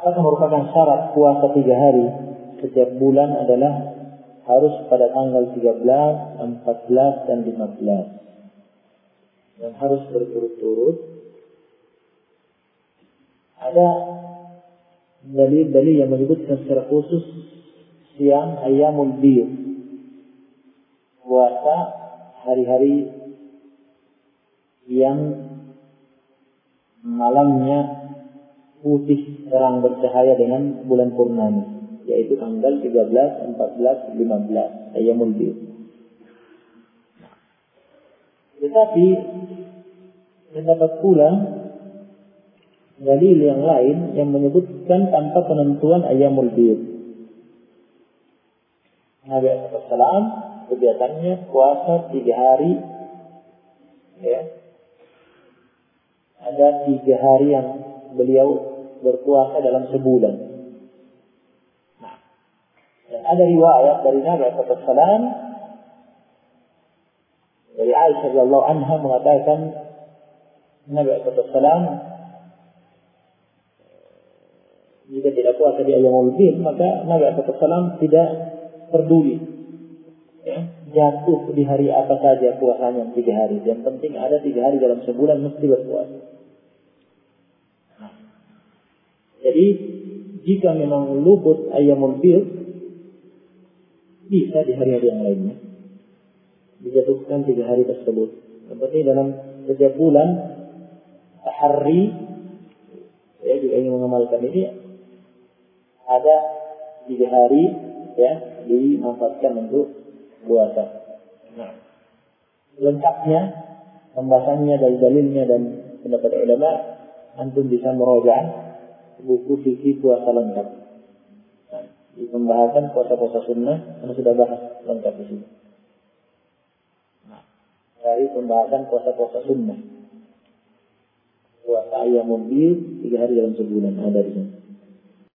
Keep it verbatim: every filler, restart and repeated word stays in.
apakah merupakan syarat puasa tiga hari setiap bulan adalah harus pada tanggal tiga belas, empat belas, dan lima belas. Dan harus berturut-turut. Ada dalil-dalil yang menyebutkan secara khusus siang ayyamul bid, puasa hari-hari yang malamnya putih terang bercahaya dengan bulan purnama, yaitu tanggal tiga belas, empat belas, lima belas ayyamul bid. Tetapi terdapat pula dalil yang lain yang menyebutkan tanpa penentuan ayyamul bid. Nabi shallallahu alaihi wasallam kebiasaannya puasa tiga hari, ya. Ada tiga hari yang beliau berpuasa dalam sebulan. Nah, dan ada riwayat dari Nabi shallallahu alaihi wasallam dari Aisyah radhiyallahu anha mengatakan Nabi shallallahu alaihi wasallam jika tidak puasa di ayyamul bid, maka Nabi shallallahu alaihi wasallam tidak peduli, ya, jatuh di hari apa saja puasanya tiga hari. Yang penting ada tiga hari dalam sebulan mesti berpuasa. Nah, jadi jika memang luput ayyamul bid, bisa di hari-hari yang lainnya dijatuhkan tiga hari tersebut. Yang penting dalam setiap bulan hari, ya, jika ingin mengamalkan ini ada tiga hari, ya, dimanfaatkan untuk puasa. Nah, lengkapnya pembahasannya dari dalilnya dan pendapat ulama antum bisa meroja buku fikih puasa lengkap. Nah, di pembahasan puasa-puasa sunnah yang sudah bahas lengkap di sini. Nah, dari pembahasan puasa-puasa sunnah, puasa ayyamul bid tiga hari dalam sebulan ada di sini.